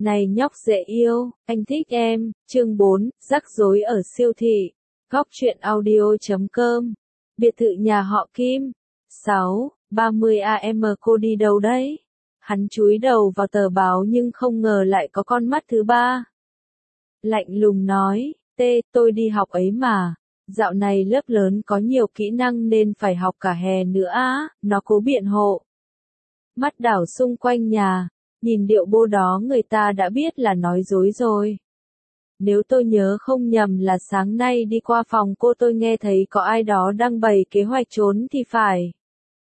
Này nhóc dễ yêu, anh thích em. Chương 4, rắc rối ở siêu thị. Góc truyện audio.com. Biệt thự nhà họ Kim. 6:30 AM. Cô đi đâu đấy? Hắn chúi đầu vào tờ báo nhưng không ngờ lại có con mắt thứ ba. Lạnh lùng nói, tôi đi học ấy mà. Dạo này lớp lớn có nhiều kỹ năng nên phải học cả hè nữa á, nó cố biện hộ. Mắt đảo xung quanh nhà, nhìn điệu bô đó người ta đã biết là nói dối rồi. Nếu tôi nhớ không nhầm là sáng nay đi qua phòng cô tôi nghe thấy có ai đó đang bày kế hoạch trốn thì phải.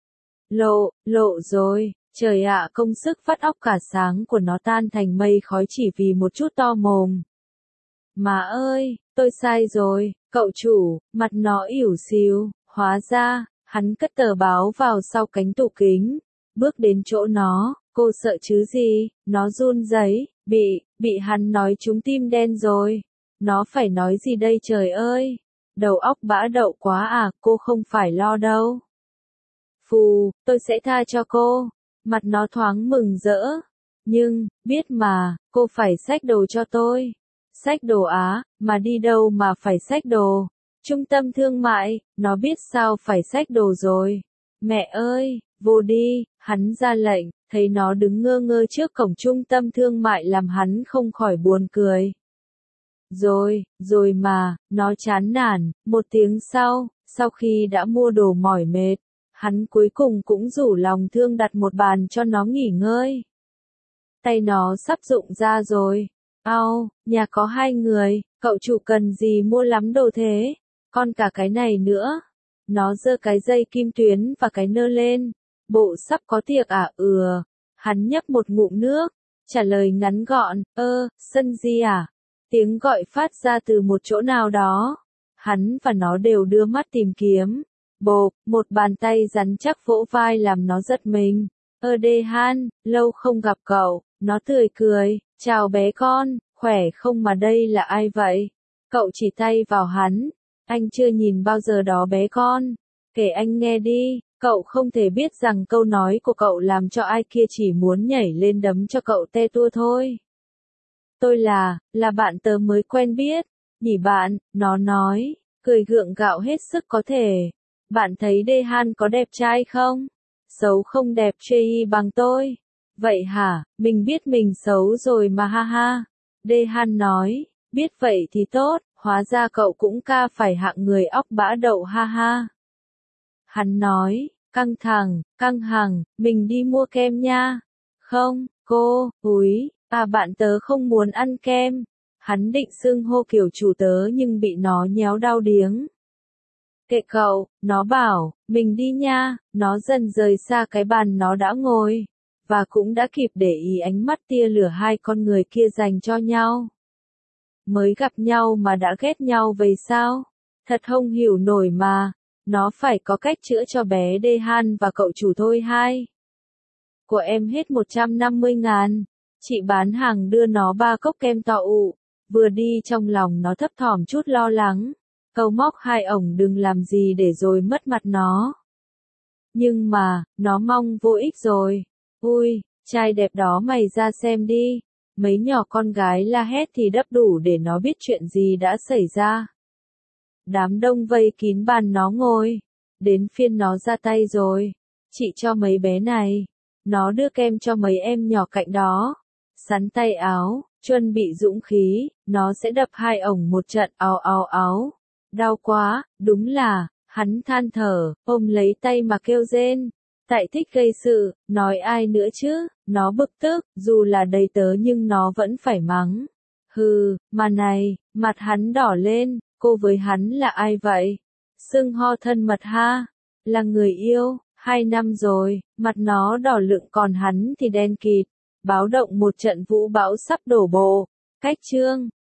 Lộ rồi, trời ạ, công sức vắt óc cả sáng của nó tan thành mây khói chỉ vì một chút to mồm. Má ơi, tôi sai rồi, cậu chủ, mặt nó ỉu xìu, hóa ra, hắn cất tờ báo vào sau cánh tủ kính, bước đến chỗ nó, cô sợ chứ gì, nó run rẩy, bị hắn nói trúng tim đen rồi, nó phải nói gì đây trời ơi, đầu óc bã đậu quá à, cô không phải lo đâu. Phù, tôi sẽ tha cho cô, mặt nó thoáng mừng rỡ, nhưng, biết mà, cô phải xách đồ cho tôi. Xách đồ á, mà đi đâu mà phải xách đồ? Trung tâm thương mại, nó biết sao phải xách đồ rồi. Mẹ ơi, vô đi, hắn ra lệnh, thấy nó đứng ngơ ngơ trước cổng trung tâm thương mại làm hắn không khỏi buồn cười. Rồi mà, nó chán nản, một tiếng sau khi đã mua đồ mỏi mệt, hắn cuối cùng cũng rủ lòng thương đặt một bàn cho nó nghỉ ngơi. Tay nó sắp rụng ra rồi. Nhà có 2 người, cậu chủ cần gì mua lắm đồ thế, còn cả cái này nữa. Nó giơ cái dây kim tuyến và cái nơ lên, bộ sắp có tiệc à? Hắn nhấp một ngụm nước, trả lời ngắn gọn, sân gì à? Tiếng gọi phát ra từ một chỗ nào đó. Hắn và nó đều đưa mắt tìm kiếm. Bộp, một bàn tay rắn chắc vỗ vai làm nó giật mình. Dehan, lâu không gặp cậu, nó tươi cười, chào bé con, khỏe không mà đây là ai vậy? Cậu chỉ tay vào hắn, anh chưa nhìn bao giờ đó bé con, kể anh nghe đi, cậu không thể biết rằng câu nói của cậu làm cho ai kia chỉ muốn nhảy lên đấm cho cậu te tua thôi. Tôi là bạn tớ mới quen biết, nhỉ bạn, nó nói, cười gượng gạo hết sức có thể. Bạn thấy Dehan có đẹp trai không? Xấu không đẹp chê bằng tôi. Vậy hả, mình biết mình xấu rồi mà ha ha. Dehan nói, biết vậy thì tốt, hóa ra cậu cũng phải hạng người óc bã đậu ha ha. Hắn nói, căng thẳng, mình đi mua kem nha. Không, cô, bạn tớ không muốn ăn kem. Hắn định xưng hô kiểu chủ tớ nhưng bị nó nhéo đau điếng. Kệ cậu, nó bảo, mình đi nha, nó dần rời xa cái bàn nó đã ngồi, và cũng đã kịp để ý ánh mắt tia lửa hai con người kia dành cho nhau. Mới gặp nhau mà đã ghét nhau vậy sao? Thật không hiểu nổi mà, nó phải có cách chữa cho bé Dehan và cậu chủ thôi hai. Của em hết 150.000, chị bán hàng đưa nó 3 cốc kem to ụ, vừa đi trong lòng nó thấp thỏm chút lo lắng. Câu móc hai ổng đừng làm gì để rồi mất mặt nó. Nhưng mà, nó mong vô ích rồi. Trai đẹp đó mày ra xem đi. Mấy nhỏ con gái la hét thì đắp đủ để nó biết chuyện gì đã xảy ra. Đám đông vây kín bàn nó ngồi. Đến phiên nó ra tay rồi. Chị cho mấy bé này. Nó đưa kem cho mấy em nhỏ cạnh đó. Sắn tay áo, chuẩn bị dũng khí, nó sẽ đập hai ổng một trận áo. Đau quá, đúng là, hắn than thở, ôm lấy tay mà kêu rên. Tại thích gây sự, nói ai nữa chứ, nó bực tức, dù là đầy tớ nhưng nó vẫn phải mắng. Mà này, mặt hắn đỏ lên, cô với hắn là ai vậy? Xưng ho thân mật ha, là người yêu, 2 năm rồi, mặt nó đỏ lựng còn hắn thì đen kịt, báo động một trận vũ bão sắp đổ bộ. Cách chương